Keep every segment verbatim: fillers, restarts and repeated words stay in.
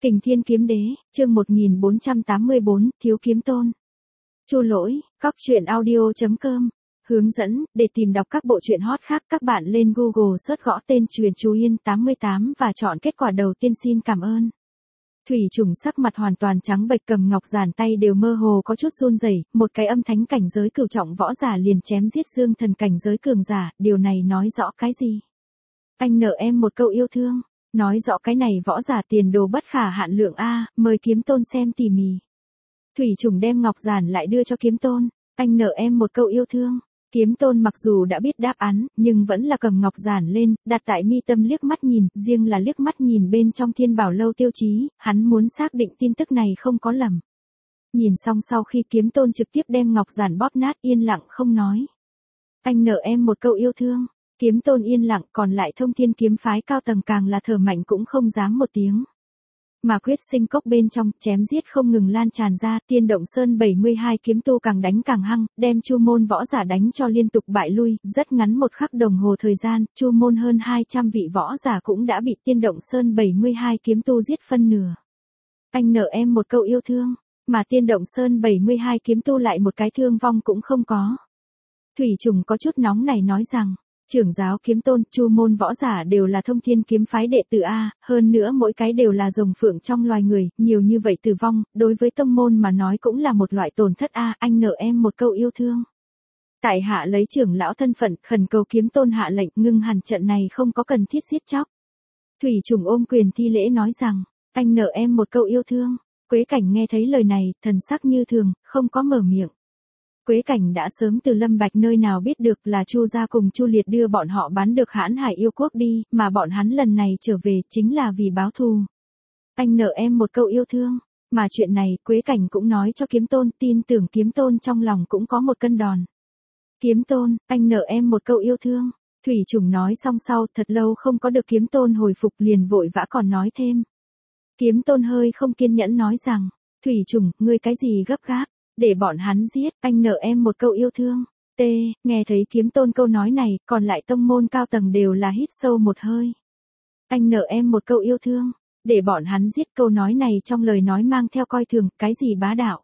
Kình Thiên Kiếm Đế, chương một nghìn bốn trăm tám mươi tư, Thiếu Kiếm Tôn. Chu Lỗi, cóc truyện audio chấm com. Hướng dẫn, để tìm đọc các bộ truyện hot khác các bạn lên Google search gõ tên truyện Chú Yên tám mươi tám và chọn kết quả đầu tiên. Xin cảm ơn. Thủy Trùng sắc mặt hoàn toàn trắng bệch, cầm ngọc giản tay đều mơ hồ có chút run rẩy, một cái âm thánh cảnh giới cửu trọng võ giả liền chém giết dương thần cảnh giới cường giả, điều này nói rõ cái gì? Anh nợ em một câu yêu thương, nói rõ cái này võ giả tiền đồ bất khả hạn lượng a, mời Kiếm Tôn xem tỉ mỉ. Thủy Trùng đem ngọc giản lại đưa cho Kiếm Tôn, anh nợ em một câu yêu thương. Kiếm Tôn mặc dù đã biết đáp án, nhưng vẫn là cầm ngọc giản lên, đặt tại mi tâm liếc mắt nhìn, riêng là liếc mắt nhìn bên trong Thiên Bảo Lâu tiêu chí, hắn muốn xác định tin tức này không có lầm. Nhìn xong sau khi Kiếm Tôn trực tiếp đem ngọc giản bóp nát, yên lặng không nói. Anh nợ em một câu yêu thương. Kiếm Tôn yên lặng, còn lại Thông Thiên kiếm phái cao tầng càng là thở mạnh cũng không dám một tiếng. Mà quyết sinh cốc bên trong, chém giết không ngừng lan tràn ra, Tiên Động Sơn bảy mươi hai kiếm tu càng đánh càng hăng, đem Chu môn võ giả đánh cho liên tục bại lui, rất ngắn một khắc đồng hồ thời gian, Chu môn hơn hai trăm vị võ giả cũng đã bị Tiên Động Sơn bảy mươi hai kiếm tu giết phân nửa. Anh nợ em một câu yêu thương, mà Tiên Động Sơn bảy mươi hai kiếm tu lại một cái thương vong cũng không có. Thủy Trùng có chút nóng này nói rằng, trưởng giáo Kiếm Tôn, Chu môn võ giả đều là Thông Thiên kiếm phái đệ tử a, hơn nữa mỗi cái đều là rồng phượng trong loài người, nhiều như vậy tử vong, đối với tông môn mà nói cũng là một loại tổn thất a, anh nợ em một câu yêu thương. Tại hạ lấy trưởng lão thân phận, khẩn cầu Kiếm Tôn hạ lệnh ngưng hẳn trận này, không có cần thiết giết chóc. Thủy Trùng ôm quyền thi lễ nói rằng, anh nợ em một câu yêu thương. Quế Cảnh nghe thấy lời này, thần sắc như thường, không có mở miệng. Quế Cảnh đã sớm từ Lâm Bạch nơi nào biết được là Chu gia cùng Chu Liệt đưa bọn họ bán được Hãn Hải yêu quốc đi, mà bọn hắn lần này trở về chính là vì báo thù. Anh nợ em một câu yêu thương, mà chuyện này Quế Cảnh cũng nói cho Kiếm Tôn, tin tưởng Kiếm Tôn trong lòng cũng có một cân đòn. Kiếm Tôn, anh nợ em một câu yêu thương. Thủy Trùng nói xong sau, thật lâu không có được Kiếm Tôn hồi phục liền vội vã còn nói thêm. Kiếm Tôn hơi không kiên nhẫn nói rằng, Thủy Trùng, ngươi cái gì gấp gáp? Để bọn hắn giết, anh nợ em một câu yêu thương. T, nghe thấy Kiếm Tôn câu nói này, còn lại tông môn cao tầng đều là hít sâu một hơi. Anh nợ em một câu yêu thương. Để bọn hắn giết, câu nói này trong lời nói mang theo coi thường, cái gì bá đạo.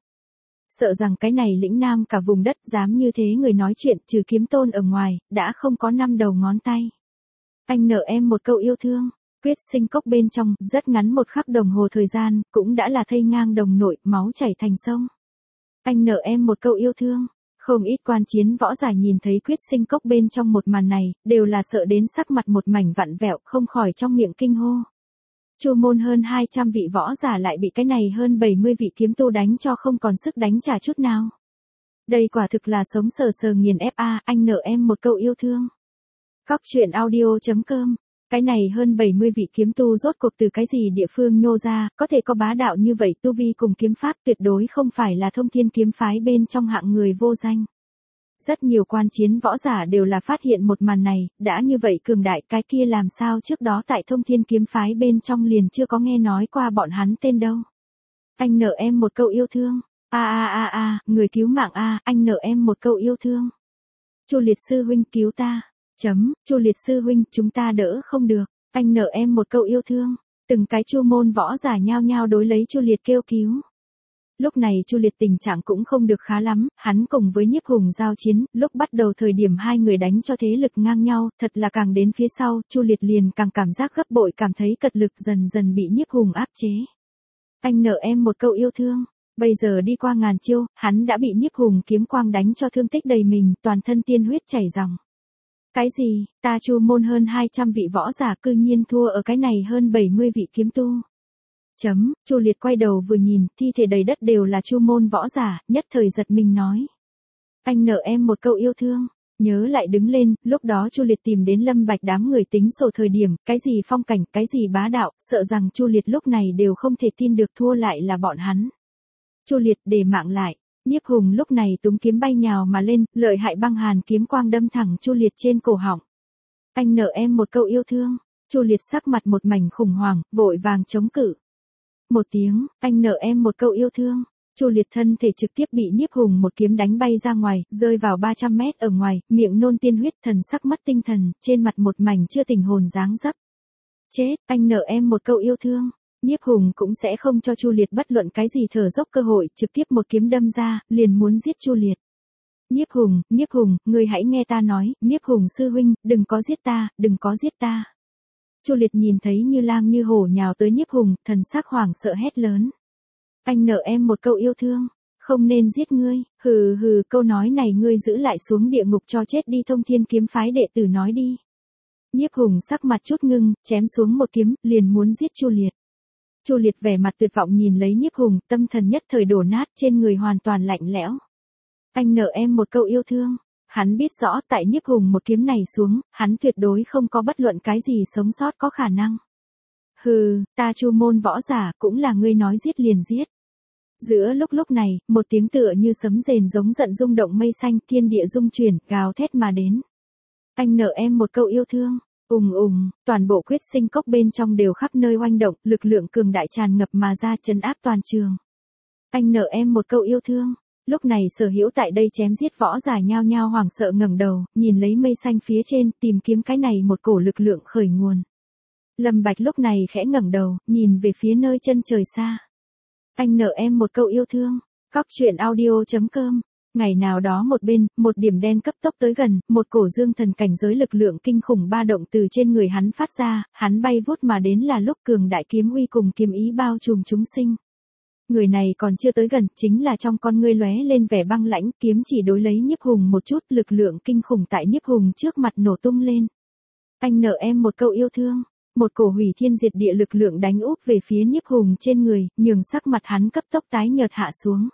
Sợ rằng cái này lĩnh nam cả vùng đất dám như thế người nói chuyện, trừ Kiếm Tôn ở ngoài, đã không có năm đầu ngón tay. Anh nợ em một câu yêu thương. Quyết sinh cốc bên trong, rất ngắn một khắc đồng hồ thời gian, cũng đã là thây ngang đồng nội, máu chảy thành sông. Anh nợ em một câu yêu thương. Không ít quan chiến võ giả nhìn thấy quyết sinh cốc bên trong một màn này, đều là sợ đến sắc mặt một mảnh vặn vẹo, không khỏi trong miệng kinh hô. Chu môn hơn hai trăm vị võ giả lại bị cái này hơn bảy mươi vị kiếm tu đánh cho không còn sức đánh trả chút nào. Đây quả thực là sống sờ sờ nghiền ép a, anh nợ em một câu yêu thương. Cóc truyện audio chấm com. Cái này hơn bảy mươi vị kiếm tu rốt cuộc từ cái gì địa phương nhô ra, có thể có bá đạo như vậy, tu vi cùng kiếm pháp tuyệt đối không phải là Thông Thiên kiếm phái bên trong hạng người vô danh. Rất nhiều quan chiến võ giả đều là phát hiện một màn này, đã như vậy cường đại, cái kia làm sao trước đó tại Thông Thiên kiếm phái bên trong liền chưa có nghe nói qua bọn hắn tên đâu. Anh nợ em một câu yêu thương. A a a a, người cứu mạng a, anh nợ em một câu yêu thương. Chu Liệt sư huynh cứu ta. Chấm, Chu Liệt sư huynh, chúng ta đỡ không được, anh nợ em một câu yêu thương. Từng cái Chu môn võ giả nhao nhao đối lấy Chu Liệt kêu cứu. Lúc này Chu Liệt tình trạng cũng không được khá lắm, hắn cùng với Nhiếp Hùng giao chiến, lúc bắt đầu thời điểm hai người đánh cho thế lực ngang nhau, thật là càng đến phía sau, Chu Liệt liền càng cảm giác gấp bội, cảm thấy cật lực dần dần bị Nhiếp Hùng áp chế. Anh nợ em một câu yêu thương. Bây giờ đi qua ngàn chiêu, hắn đã bị Nhiếp Hùng kiếm quang đánh cho thương tích đầy mình, toàn thân tiên huyết chảy ròng. Cái gì, ta Chu môn hơn hai trăm vị võ giả cư nhiên thua ở cái này hơn bảy mươi vị kiếm tu. Chấm, Chu Liệt quay đầu vừa nhìn, thi thể đầy đất đều là Chu môn võ giả, nhất thời giật mình nói. Anh nợ em một câu yêu thương. Nhớ lại đứng lên, lúc đó Chu Liệt tìm đến Lâm Bạch đám người tính sổ thời điểm, cái gì phong cảnh, cái gì bá đạo, sợ rằng Chu Liệt lúc này đều không thể tin được thua lại là bọn hắn. Chu Liệt để mạng lại. Nhiếp Hùng lúc này túm kiếm bay nhào mà lên, lợi hại băng hàn kiếm quang đâm thẳng Chu Liệt trên cổ họng. Anh nợ em một câu yêu thương. Chu Liệt sắc mặt một mảnh khủng hoảng, vội vàng chống cự. Một tiếng, anh nợ em một câu yêu thương. Chu Liệt thân thể trực tiếp bị Nhiếp Hùng một kiếm đánh bay ra ngoài, rơi vào ba trăm mét ở ngoài, miệng nôn tiên huyết, thần sắc mất tinh thần, trên mặt một mảnh chưa tình hồn dáng dấp. Chết, anh nợ em một câu yêu thương. Nhiếp Hùng cũng sẽ không cho Chu Liệt bất luận cái gì thở dốc cơ hội, trực tiếp một kiếm đâm ra, liền muốn giết Chu Liệt. Nhiếp Hùng, Nhiếp Hùng, ngươi hãy nghe ta nói, Nhiếp Hùng sư huynh, đừng có giết ta, đừng có giết ta. Chu Liệt nhìn thấy Như Lang như hổ nhào tới Nhiếp Hùng, thần sắc hoảng sợ hét lớn. Anh nợ em một câu yêu thương, không nên giết ngươi, hừ hừ, câu nói này ngươi giữ lại xuống địa ngục cho chết đi, Thông Thiên kiếm phái đệ tử nói đi. Nhiếp Hùng sắc mặt chút ngưng, chém xuống một kiếm, liền muốn giết Chu Liệt. Chu Liệt vẻ mặt tuyệt vọng nhìn lấy Nhiếp Hùng, tâm thần nhất thời đổ nát, trên người hoàn toàn lạnh lẽo. Anh nợ em một câu yêu thương. Hắn biết rõ tại Nhiếp Hùng một kiếm này xuống, hắn tuyệt đối không có bất luận cái gì sống sót có khả năng. Hừ, ta Chu môn võ giả cũng là ngươi nói giết liền giết. Giữa lúc lúc này, một tiếng tựa như sấm rền giống giận rung động mây xanh, thiên địa rung chuyển, gào thét mà đến. Anh nợ em một câu yêu thương. Ùng ùng, toàn bộ quyết sinh cốc bên trong đều khắp nơi oanh động, lực lượng cường đại tràn ngập mà ra, trấn áp toàn trường. Anh nợ em một câu yêu thương. Lúc này sở hữu tại đây chém giết võ giả nhao nhao hoảng sợ ngẩng đầu, nhìn lấy mây xanh phía trên, tìm kiếm cái này một cổ lực lượng khởi nguồn. Lâm Bạch lúc này khẽ ngẩng đầu, nhìn về phía nơi chân trời xa. Anh nợ em một câu yêu thương. Cóc truyện audio chấm com. Ngày nào đó một bên, một điểm đen cấp tốc tới gần, một cổ dương thần cảnh giới lực lượng kinh khủng ba động từ trên người hắn phát ra, hắn bay vút mà đến là lúc cường đại kiếm uy cùng kiếm ý bao trùm chúng sinh. Người này còn chưa tới gần, chính là trong con ngươi lóe lên vẻ băng lãnh, kiếm chỉ đối lấy Nhiếp Hùng một chút, lực lượng kinh khủng tại Nhiếp Hùng trước mặt nổ tung lên. Anh nợ em một câu yêu thương. Một cổ hủy thiên diệt địa lực lượng đánh úp về phía Nhiếp Hùng trên người, nhường sắc mặt hắn cấp tốc tái nhợt hạ xuống.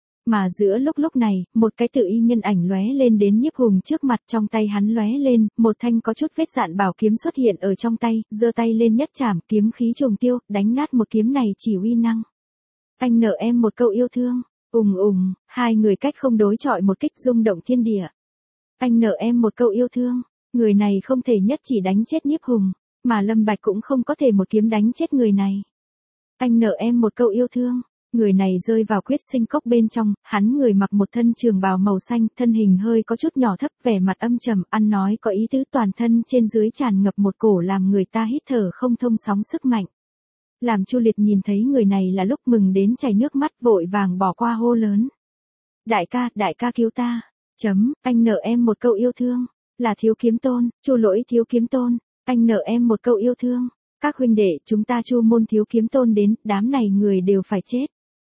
Mà giữa lúc lúc này, một cái tự y nhân ảnh lóe lên đến Nhiếp Hùng trước mặt, trong tay hắn lóe lên, một thanh có chút vết dạn bảo kiếm xuất hiện ở trong tay, giơ tay lên nhất chảm, kiếm khí trùng tiêu, đánh nát một kiếm này chỉ uy năng. Anh nợ em một câu yêu thương. Ùng ùng, hai người cách không đối chọi một kích rung động thiên địa. Anh nợ em một câu yêu thương. Người này không thể nhất chỉ đánh chết Nhiếp Hùng, mà Lâm Bạch cũng không có thể một kiếm đánh chết người này. Anh nợ em một câu yêu thương. Người này rơi vào quyết sinh cốc bên trong, hắn người mặc một thân trường bào màu xanh, thân hình hơi có chút nhỏ thấp, vẻ mặt âm trầm, ăn nói có ý tứ, toàn thân trên dưới tràn ngập một cổ làm người ta hít thở không thông sóng sức mạnh. Làm Chu Liệt nhìn thấy người này là lúc mừng đến chảy nước mắt, vội vàng bỏ qua hô lớn. Đại ca, đại ca cứu ta. Chấm, anh nợ em một câu yêu thương. Là Thiếu Kiếm Tôn, Chu Lỗi Thiếu Kiếm Tôn. Anh nợ em một câu yêu thương. Các huynh đệ, chúng ta Chu môn Thiếu Kiếm Tôn đến, đám này người đều phải chết.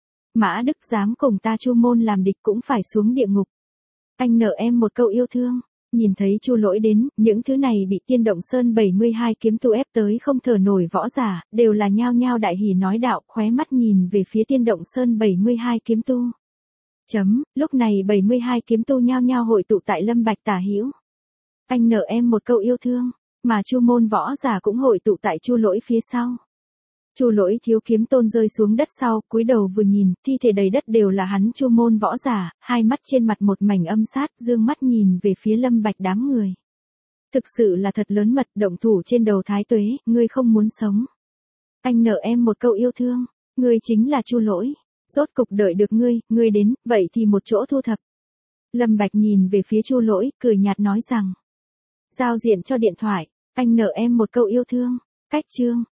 Mã Đức dám cùng ta Chu môn làm địch cũng phải xuống địa ngục. Anh nợ em một câu yêu thương. Nhìn thấy Chu Lỗi đến, những thứ này bị Tiên Động Sơn bảy mươi hai kiếm tu ép tới không thở nổi võ giả, đều là nhao nhao đại hỉ nói đạo, khóe mắt nhìn về phía Tiên Động Sơn bảy mươi hai kiếm tu. Chấm, lúc này bảy mươi hai kiếm tu nhao nhao hội tụ tại Lâm Bạch tả hữu. Anh nợ em một câu yêu thương, mà Chu môn võ giả cũng hội tụ tại Chu Lỗi phía sau. Chu Lỗi Thiếu Kiếm Tôn rơi xuống đất sau, cúi đầu vừa nhìn, thi thể đầy đất đều là hắn Chu môn võ giả, hai mắt trên mặt một mảnh âm sát, dương mắt nhìn về phía Lâm Bạch đám người. Thực sự là thật lớn mật, động thủ trên đầu Thái Tuế, ngươi không muốn sống. Anh nợ em một câu yêu thương, ngươi chính là Chu Lỗi, rốt cục đợi được ngươi, ngươi đến, vậy thì một chỗ thu thập. Lâm Bạch nhìn về phía Chu Lỗi, cười nhạt nói rằng. Giao diện cho điện thoại, anh nợ em một câu yêu thương, cách chương.